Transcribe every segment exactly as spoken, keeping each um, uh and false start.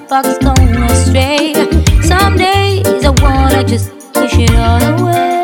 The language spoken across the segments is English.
fox gone astray. Some days I wanna just push it all away.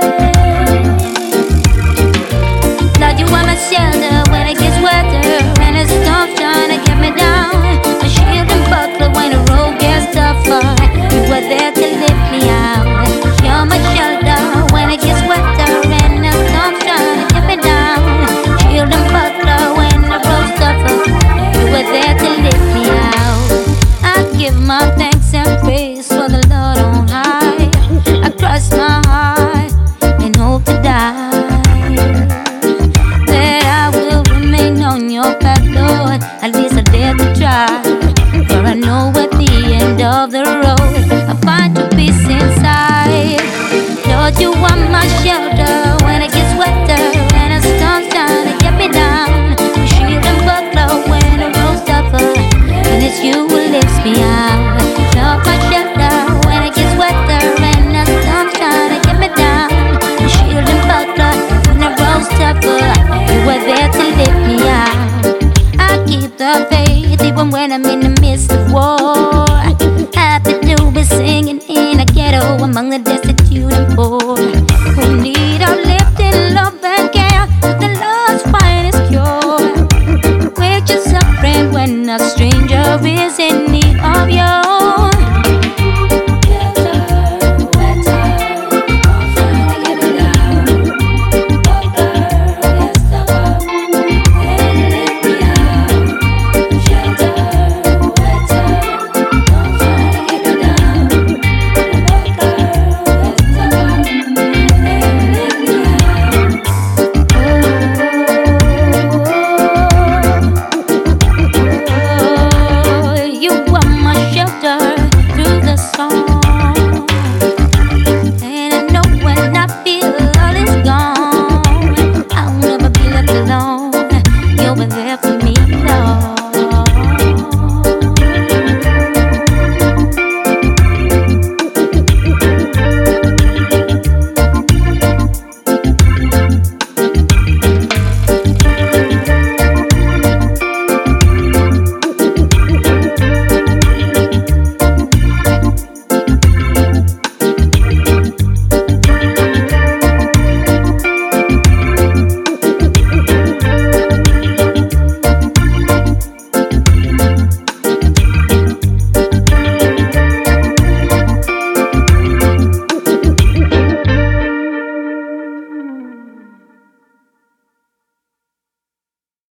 Lord, you are my shelter when it gets wetter and the storm's trying to get me down. My shield and buckler when the road gets tougher. You were there to lift me out. You're my shelter when it gets wetter and the storm's trying to get me down. Shield and buckler when the road's tougher. You were there to lift me out. I give my thanks and praise for the Lord on high. I cross my heart and hope to die, that I will remain on your path, Lord. At least I dare to try, for I know at the end of the road I find your peace inside. Lord, you are my shelter when it gets wetter and the storm's trying to get me down. You shield and buckler when the road's tougher, and it's you who lifts me out. Lord, my shelter when it gets wetter and the storm's trying to get me down. You shield and buckler when the road's tougher. You were there to lift me out. I keep the faith even when I'm